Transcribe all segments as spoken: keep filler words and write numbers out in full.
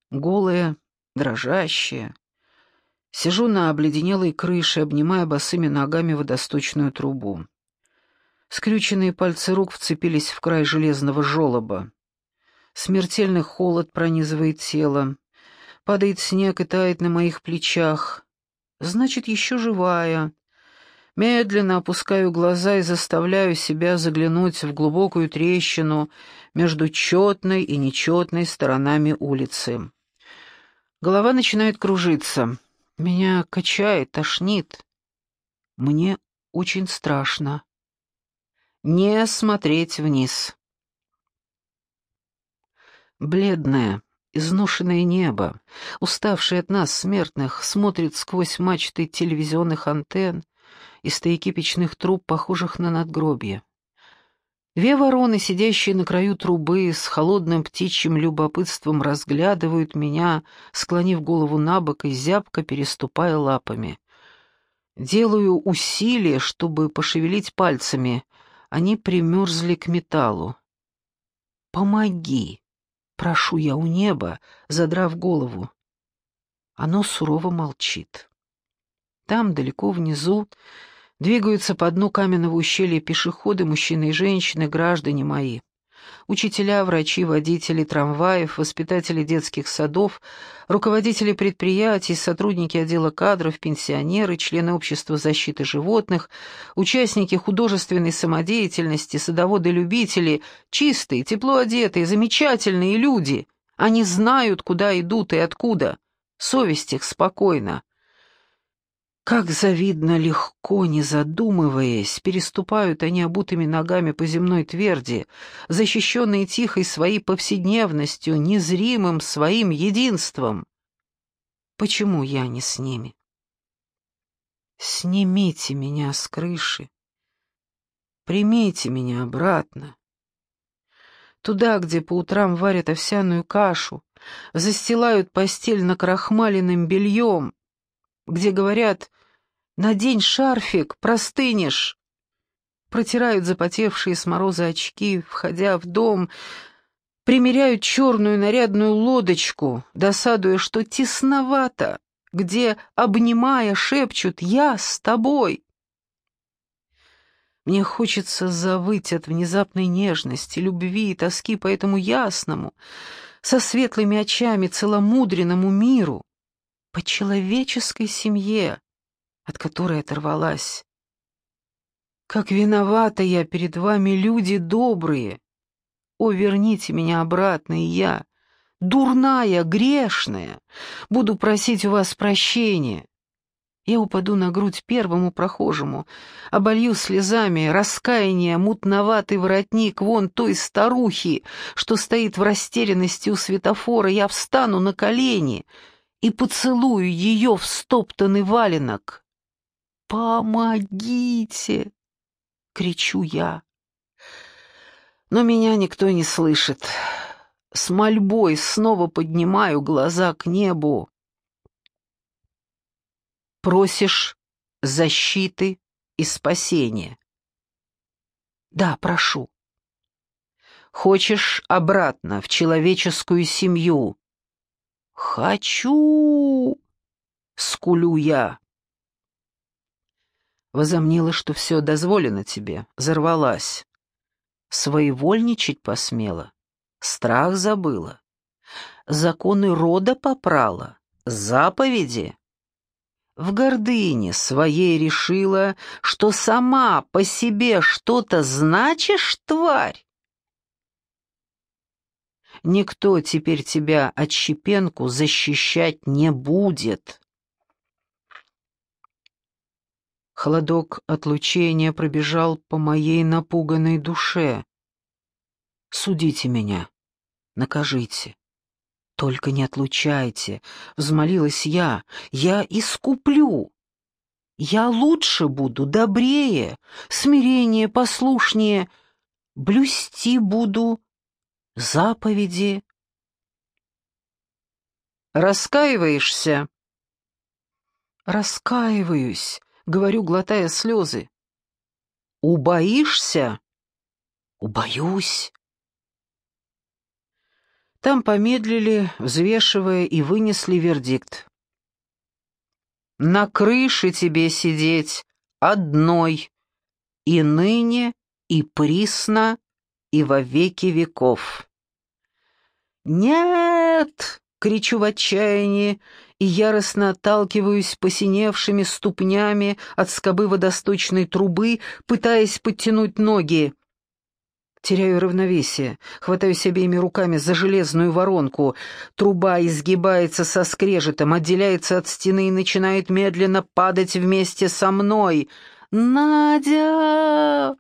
Голая, дрожащая. Сижу на обледенелой крыше, обнимая босыми ногами водосточную трубу. Скрюченные пальцы рук вцепились в край железного желоба. Смертельный холод пронизывает тело. Падает снег и тает на моих плечах. Значит, еще живая. Медленно опускаю глаза и заставляю себя заглянуть в глубокую трещину между четной и нечетной сторонами улицы. Голова начинает кружиться. Меня качает, тошнит. Мне очень страшно. Не смотреть вниз. Бледное, изношенное небо, уставшее от нас, смертных, смотрит сквозь мачты телевизионных антенн и стояки печных труб, похожих на надгробье. Две вороны, сидящие на краю трубы, с холодным птичьим любопытством разглядывают меня, склонив голову на бок и зябко переступая лапами. Делаю усилие, чтобы пошевелить пальцами. Они примерзли к металлу. «Помоги!» — прошу я у неба, задрав голову. Оно сурово молчит. Там, далеко внизу, двигаются по дну каменного ущелья пешеходы, мужчины и женщины, граждане мои. Учителя, врачи, водители трамваев, воспитатели детских садов, руководители предприятий, сотрудники отдела кадров, пенсионеры, члены общества защиты животных, участники художественной самодеятельности, садоводы-любители, чистые, тепло одетые, замечательные люди. Они знают, куда идут и откуда. Совесть их спокойна. Как завидно легко, не задумываясь, переступают они обутыми ногами по земной тверди, защищенные тихой своей повседневностью, незримым своим единством. Почему я не с ними? Снимите меня с крыши, примите меня обратно. Туда, где по утрам варят овсяную кашу, застилают постель накрахмаленным бельем, где говорят: «Надень шарфик, простынешь». Протирают запотевшие с мороза очки, входя в дом, примеряют черную нарядную лодочку, досадуя, что тесновато, где, обнимая, шепчут: «Я с тобой». Мне хочется завыть от внезапной нежности, любви и тоски по этому ясному, со светлыми очами целомудренному миру, по человеческой семье, от которой оторвалась. Как виновата я перед вами, люди добрые. О, верните меня обратно, и я, дурная, грешная, буду просить у вас прощения. Я упаду на грудь первому прохожему, оболью слезами раскаяния мутноватый воротник вон той старухи, что стоит в растерянности у светофора. Я встану на колени и поцелую ее в стоптанный валенок. «Помогите!» — кричу я. Но меня никто не слышит. С мольбой снова поднимаю глаза к небу. Просишь защиты и спасения? Да, прошу. Хочешь обратно в человеческую семью? Хочу, скулю я. Возомнила, что все дозволено тебе, взорвалась. Своевольничать посмела, страх забыла, законы рода попрала, заповеди. В гордыне своей решила, что сама по себе что-то значишь, тварь. Никто теперь тебя, отщепенку, защищать не будет. Холодок отлучения пробежал по моей напуганной душе. Судите меня, накажите. «Только не отлучайте», — взмолилась я, — «я искуплю. Я лучше буду, добрее, смирение, послушнее, блюсти буду заповеди». «Раскаиваешься?» «Раскаиваюсь», — говорю, глотая слезы. «Убоишься?» «Убоюсь». Там помедлили, взвешивая, и вынесли вердикт. «На крыше тебе сидеть одной, и ныне, и присно, и во веки веков». «Нет!» — кричу в отчаянии и яростно отталкиваюсь посиневшими ступнями от скобы водосточной трубы, пытаясь подтянуть ноги. Теряю равновесие, хватаюсь обеими руками за железную воронку. Труба изгибается со скрежетом, отделяется от стены и начинает медленно падать вместе со мной. «Надя!»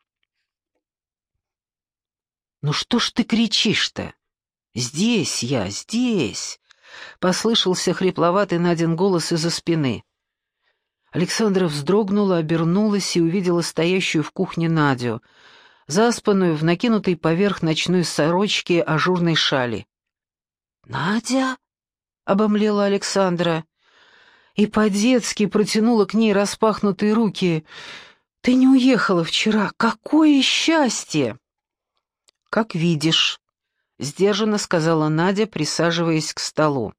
«Ну что ж ты кричишь-то? Здесь я, здесь!» — послышался хрипловатый Надин голос из-за спины. Александра вздрогнула, обернулась и увидела стоящую в кухне Надю, заспанную в накинутой поверх ночной сорочки ажурной шали. «Надя?» — обомлела Александра и по-детски протянула к ней распахнутые руки. «Ты не уехала вчера. Какое счастье!» «Как видишь», — сдержанно сказала Надя, присаживаясь к столу.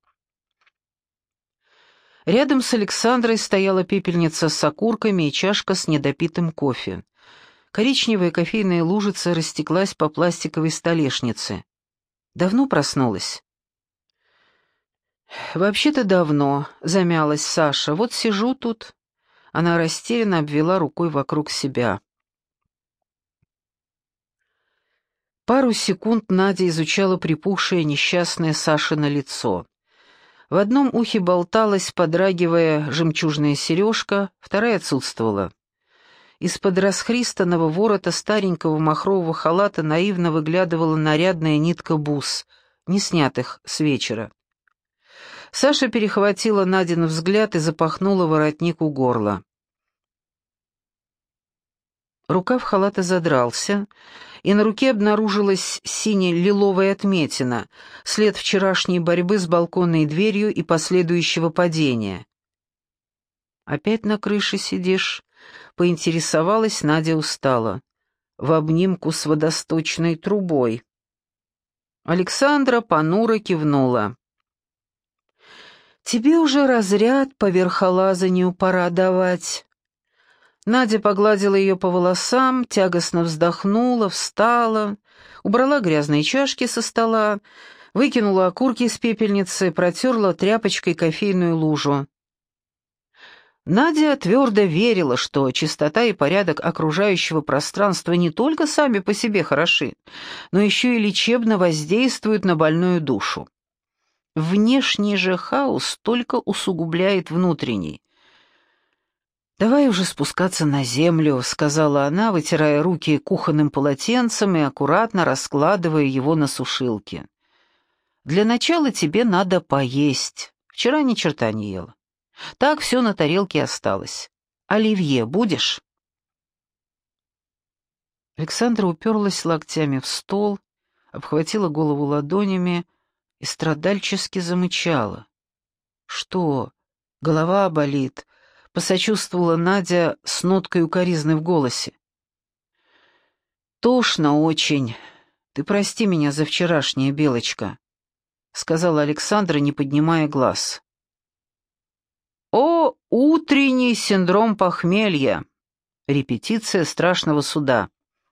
Рядом с Александрой стояла пепельница с окурками и чашка с недопитым кофе. Коричневая кофейная лужица растеклась по пластиковой столешнице. «Давно проснулась?» «Вообще-то давно», — замялась Саша. «Вот сижу тут». Она растерянно обвела рукой вокруг себя. Пару секунд Надя изучала припухшее несчастное Сашино лицо. В одном ухе болталась, подрагивая, жемчужная сережка, вторая отсутствовала. Из-под расхристанного ворота старенького махрового халата наивно выглядывала нарядная нитка бус, не снятых с вечера. Саша перехватила Надин взгляд и запахнула воротник у горла. Рукав халата задрался, и на руке обнаружилась сине-лиловая отметина, след вчерашней борьбы с балконной дверью и последующего падения. «Опять на крыше сидишь?» — поинтересовалась Надя устало. «В обнимку с водосточной трубой». Александра понуро кивнула. «Тебе уже разряд по верхолазанию пора давать». Надя погладила ее по волосам, тягостно вздохнула, встала, убрала грязные чашки со стола, выкинула окурки из пепельницы, протерла тряпочкой кофейную лужу. Надя твердо верила, что чистота и порядок окружающего пространства не только сами по себе хороши, но еще и лечебно воздействуют на больную душу. Внешний же хаос только усугубляет внутренний. «Давай уже спускаться на землю», — сказала она, вытирая руки кухонным полотенцем и аккуратно раскладывая его на сушилке. «Для начала тебе надо поесть. Вчера ни черта не ела. Так все на тарелке осталось. Оливье будешь?» Александра уперлась локтями в стол, обхватила голову ладонями и страдальчески замычала. «Что, голова болит?» — посочувствовала Надя с ноткой укоризны в голосе. «Тошно очень. Ты прости меня за вчерашнее, Белочка», — сказала Александра, не поднимая глаз. «О, утренний синдром похмелья! Репетиция страшного суда».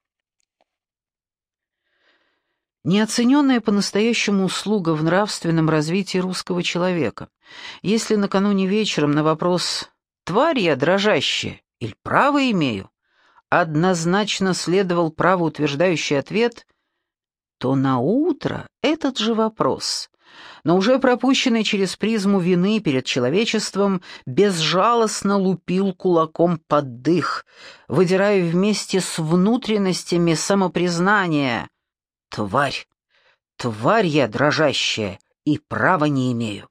Неоцененная по-настоящему услуга в нравственном развитии русского человека. Если накануне вечером на вопрос «Тварь я дрожащая, или право имею?» однозначно следовал правоутверждающий ответ, то на утро этот же вопрос, но уже пропущенный через призму вины перед человечеством, безжалостно лупил кулаком под дых, выдирая вместе с внутренностями самопризнания: «Тварь, тварь я дрожащая, и права не имею».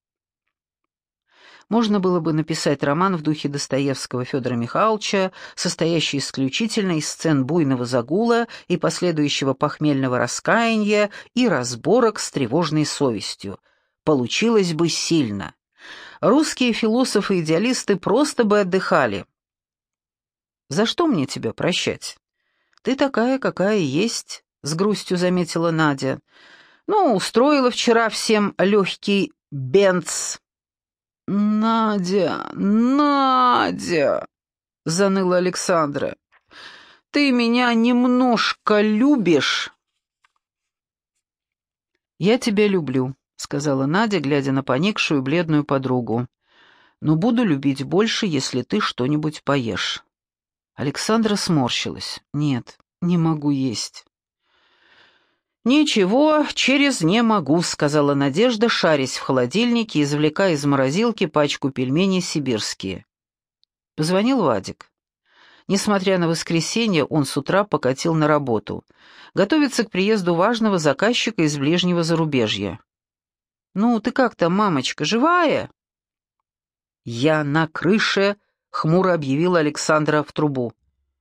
Можно было бы написать роман в духе Достоевского Федора Михайловича, состоящий исключительно из сцен буйного загула и последующего похмельного раскаяния и разборок с тревожной совестью. Получилось бы сильно. Русские философы-идеалисты просто бы отдыхали. «За что мне тебя прощать? Ты такая, какая есть», — с грустью заметила Надя. Ну, устроила вчера всем легкий бенц». «Надя, Надя!» — заныла Александра. «Ты меня немножко любишь?» «Я тебя люблю», — сказала Надя, глядя на поникшую бледную подругу. «Но буду любить больше, если ты что-нибудь поешь». Александра сморщилась. «Нет, не могу есть». «Ничего, через не могу», — сказала Надежда, шарясь в холодильнике, извлекая из морозилки пачку пельменей сибирские. Позвонил Вадик. Несмотря на воскресенье, он с утра покатил на работу. Готовится к приезду важного заказчика из ближнего зарубежья. «Ну, ты как там, мамочка, живая?» «Я на крыше», — хмуро объявила Александра в трубу.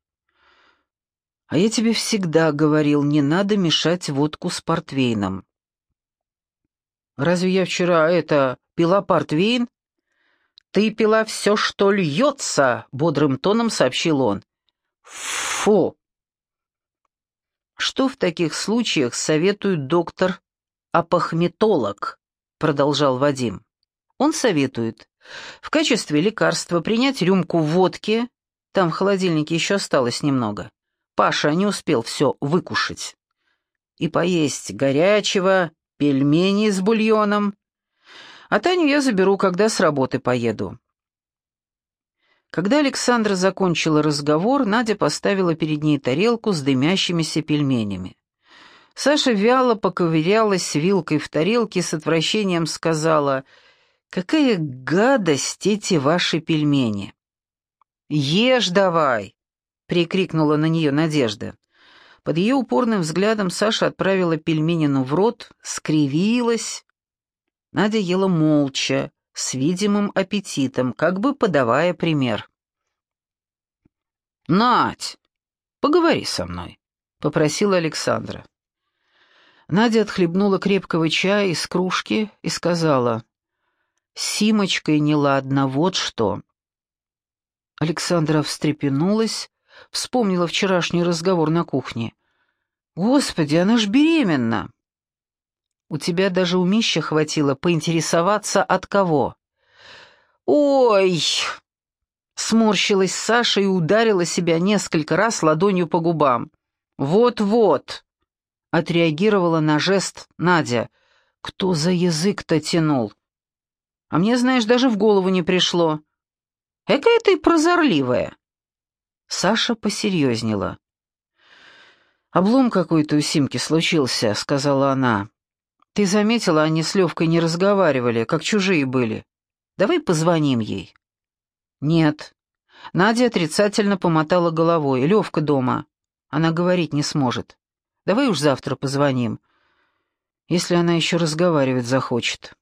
«А я тебе всегда говорил, не надо мешать водку с портвейном». «Разве я вчера, это, пила портвейн?» «Ты пила все, что льется», — бодрым тоном сообщил он. «Фу!» «Что в таких случаях советует доктор-апохметолог?» — продолжал Вадим. «Он советует в качестве лекарства принять рюмку водки, там в холодильнике еще осталось немного. Паша не успел все выкушать. И поесть горячего, пельмени с бульоном. А Таню я заберу, когда с работы поеду». Когда Александра закончила разговор, Надя поставила перед ней тарелку с дымящимися пельменями. Саша вяло поковырялась вилкой в тарелке и с отвращением сказала: «Какая гадость эти ваши пельмени!» «Ешь давай!» — прикрикнула на нее Надежда. Под ее упорным взглядом Саша отправила пельменину в рот, скривилась. Надя ела молча, с видимым аппетитом, как бы подавая пример. «Надь, поговори со мной», — попросила Александра. Надя отхлебнула крепкого чая из кружки и сказала: «С Симочкой неладно, вот что». Александра встрепенулась, вспомнила вчерашний разговор на кухне. «Господи, она ж беременна!» «У тебя даже умища хватило поинтересоваться, от кого?» «Ой!» — сморщилась Саша и ударила себя несколько раз ладонью по губам. «Вот-вот!» — отреагировала на жест Надя. «Кто за язык-то тянул? А мне, знаешь, даже в голову не пришло. Экая ты прозорливая!» Саша посерьезнела. «Облом какой-то у Симки случился», — сказала она. «Ты заметила, они с Левкой не разговаривали, как чужие были. Давай позвоним ей». «Нет». Надя отрицательно помотала головой. «Левка дома. Она говорить не сможет. Давай уж завтра позвоним, если она еще разговаривать захочет».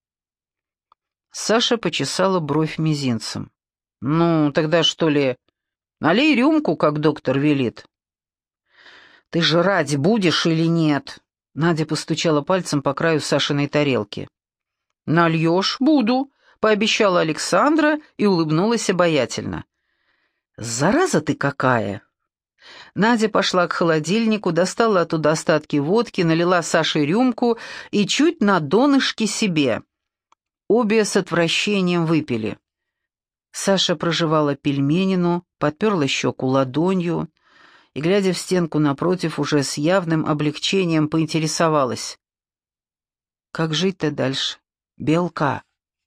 Саша почесала бровь мизинцем. «Ну, тогда что ли, налей рюмку, как доктор велит». «Ты жрать будешь или нет?» Надя постучала пальцем по краю Сашиной тарелки. «Нальешь? Буду», — пообещала Александра и улыбнулась обаятельно. «Зараза ты какая!» Надя пошла к холодильнику, достала оттуда остатки водки, налила Саше рюмку и чуть на донышке себе. Обе с отвращением выпили. Саша прожевала пельменину, подперла щеку ладонью и, глядя в стенку напротив, уже с явным облегчением поинтересовалась: «Как жить-то дальше, Белка?»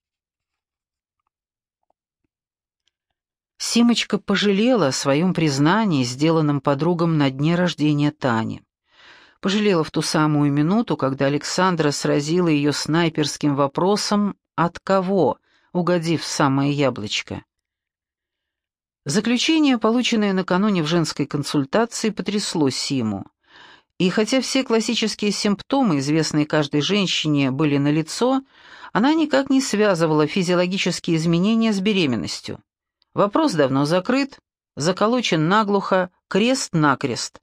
Симочка пожалела о своем признании, сделанном подругам на дне рождения Тани. Пожалела в ту самую минуту, когда Александра сразила ее снайперским вопросом «От кого?», угодив в самое яблочко. Заключение, полученное накануне в женской консультации, потрясло Симу. И хотя все классические симптомы, известные каждой женщине, были налицо, она никак не связывала физиологические изменения с беременностью. Вопрос давно закрыт, заколочен наглухо, крест-накрест.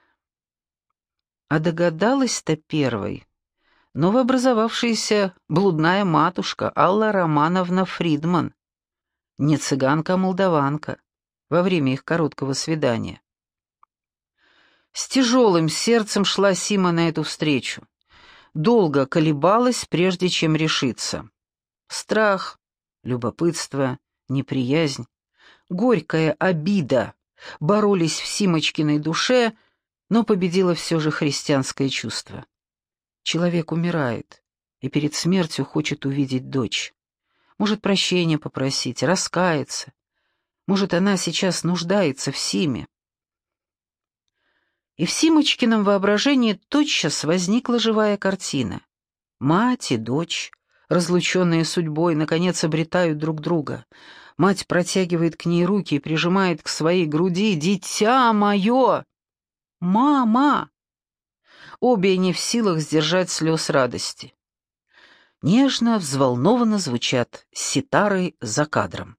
А догадалась-то первой новообразовавшаяся блудная матушка Алла Романовна Фридман, не цыганка, а молдаванка, во время их короткого свидания. С тяжелым сердцем шла Сима на эту встречу. долго колебалась, прежде чем решиться. Страх, любопытство, неприязнь, горькая обида боролись в Симочкиной душе, но победило все же христианское чувство. Человек умирает и перед смертью хочет увидеть дочь. Может, прощения попросить, раскаяться. Может, она сейчас нуждается в Симе. И в Симочкином воображении тотчас возникла живая картина. Мать и дочь, разлученные судьбой, наконец обретают друг друга. Мать протягивает к ней руки и прижимает к своей груди: «Дитя мое! Мама!» Обе не в силах сдержать слез радости. Нежно, взволнованно звучат ситары за кадром.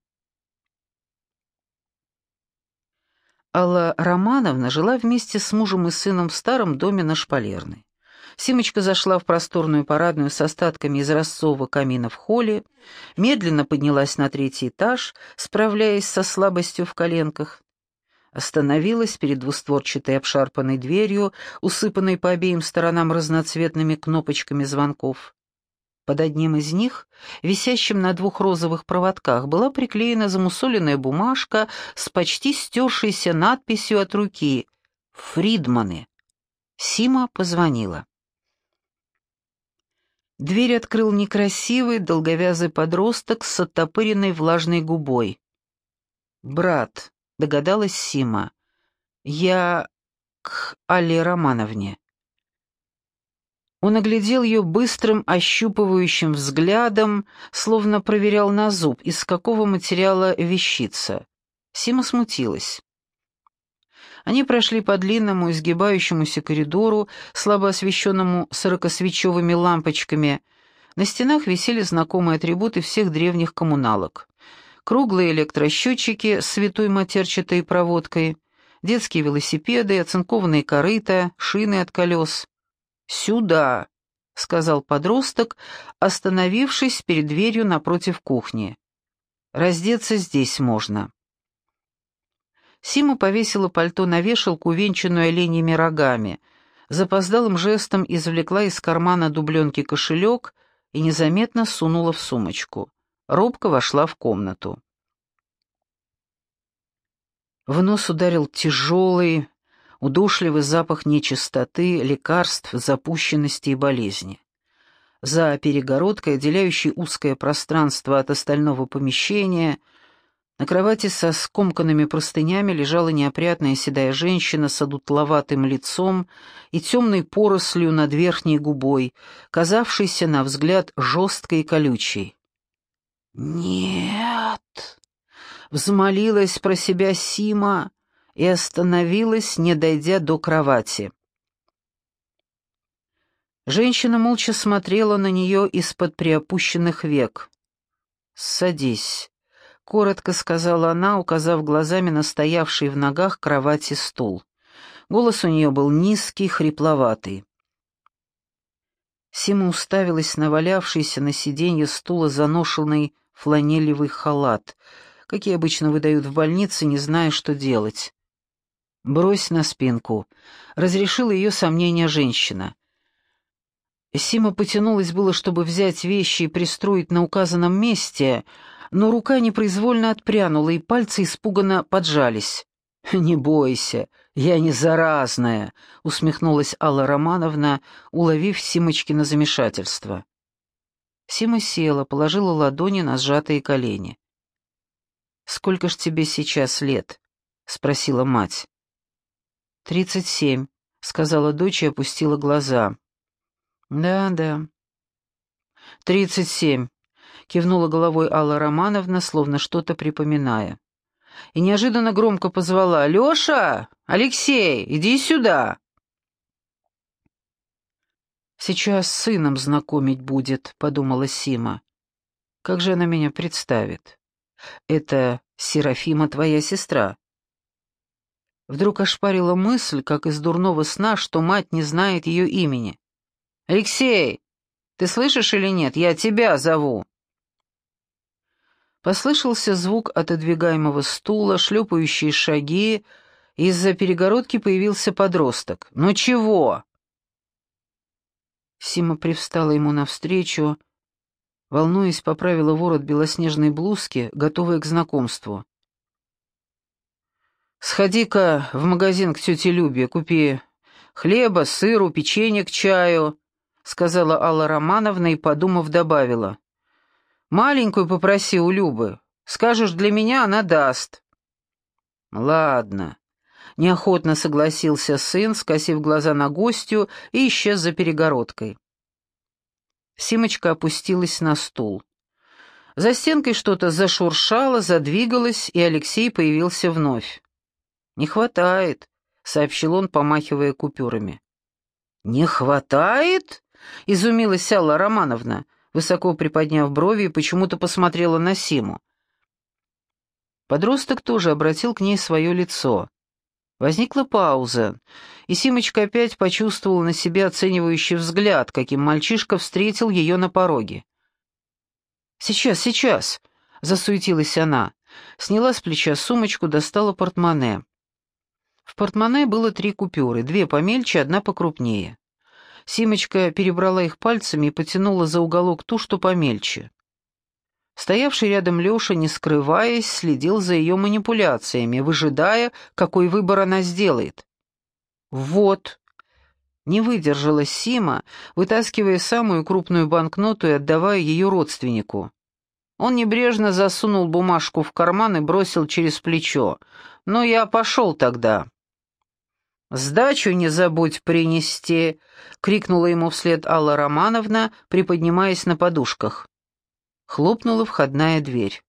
Алла Романовна жила вместе с мужем и сыном в старом доме на Шпалерной. Симочка зашла в просторную парадную с остатками изразцового камина в холле, медленно поднялась на третий этаж, справляясь со слабостью в коленках, остановилась перед двустворчатой обшарпанной дверью, усыпанной по обеим сторонам разноцветными кнопочками звонков. Под одним из них, висящим на двух розовых проводках, была приклеена замусоленная бумажка с почти стершейся надписью от руки «Фридманы». Сима позвонила. Дверь открыл некрасивый, долговязый подросток с оттопыренной влажной губой. «Брат», — догадалась Сима, — «я к Алле Романовне». Он оглядел ее быстрым, ощупывающим взглядом, словно проверял на зуб, из какого материала вещица. Сима смутилась. Они прошли по длинному, изгибающемуся коридору, слабо освещенному сорокосвечевыми лампочками. На стенах висели знакомые атрибуты всех древних коммуналок. Круглые электросчетчики с святой матерчатой проводкой, детские велосипеды, оцинкованные корыта, шины от колес. «Сюда», — сказал подросток, остановившись перед дверью напротив кухни. «Раздеться здесь можно». Сима повесила пальто на вешалку, увенчанную оленьими рогами, запоздалым жестом извлекла из кармана дубленки кошелек и незаметно сунула в сумочку. Робко вошла в комнату. В нос ударил тяжелый, удушливый запах нечистоты, лекарств, запущенности и болезни. За перегородкой, отделяющей узкое пространство от остального помещения, на кровати со скомканными простынями лежала неопрятная седая женщина с одутловатым лицом и темной порослью над верхней губой, казавшейся на взгляд жесткой и колючей. «Нет!» — взмолилась про себя Сима и остановилась, не дойдя до кровати. Женщина молча смотрела на нее из-под приопущенных век. «Садись», — коротко сказала она, указав глазами на стоявший в ногах кровати стул. Голос у нее был низкий, хрипловатый. Сима уставилась на валявшийся на сиденье стула заношенный фланелевый халат, какие обычно выдают в больнице, не зная, что делать. «Брось на спинку», — разрешила ее сомнение женщина. Сима потянулась было, чтобы взять вещи и пристроить на указанном месте, но рука непроизвольно отпрянула, и пальцы испуганно поджались. «Не бойся, я не заразная», — усмехнулась Алла Романовна, уловив Симочкино замешательство. Сима села, положила ладони на сжатые колени. «Сколько ж тебе сейчас лет?» — спросила мать. «Тридцать семь», — сказала дочь и опустила глаза. «Да, да». «Тридцать семь», — кивнула головой Алла Романовна, словно что-то припоминая. И неожиданно громко позвала: «Леша! Алексей, иди сюда!» «Сейчас с сыном знакомить будет», — подумала Сима. «Как же она меня представит? Это Серафима, твоя сестра?» Вдруг ошпарила мысль, как из дурного сна, что мать не знает ее имени. «Алексей, ты слышишь или нет? Я тебя зову!» Послышался звук отодвигаемого стула, шлепающие шаги, и из-за перегородки появился подросток. «Ну чего?» Сима привстала ему навстречу, волнуясь, поправила ворот белоснежной блузки, готовая к знакомству. «Сходи-ка в магазин к тете Любе, купи хлеба, сыру, печенье к чаю», — сказала Алла Романовна и, подумав, добавила. «Маленькую попроси у Любы. Скажешь, для меня она даст». «Ладно», — неохотно согласился сын, скосив глаза на гостью, и исчез за перегородкой. Симочка опустилась на стул. За стенкой что-то зашуршало, задвигалось, и Алексей появился вновь. «Не хватает», — сообщил он, помахивая купюрами. «Не хватает?» — изумилась Алла Романовна, высоко приподняв брови, и почему-то посмотрела на Симу. Подросток тоже обратил к ней свое лицо. Возникла пауза, и Симочка опять почувствовала на себе оценивающий взгляд, каким мальчишка встретил ее на пороге. «Сейчас, сейчас!» — засуетилась она, сняла с плеча сумочку, достала портмоне. В портмоне было три купюры, две помельче, одна покрупнее. Симочка перебрала их пальцами и потянула за уголок ту, что помельче. Стоявший рядом Леша, не скрываясь, следил за ее манипуляциями, выжидая, какой выбор она сделает. «Вот!» — не выдержала Сима, вытаскивая самую крупную банкноту и отдавая ее родственнику. Он небрежно засунул бумажку в карман и бросил через плечо. «Ну, я пошел тогда». «Сдачу не забудь принести!» — крикнула ему вслед Алла Романовна, приподнимаясь на подушках. Хлопнула входная дверь.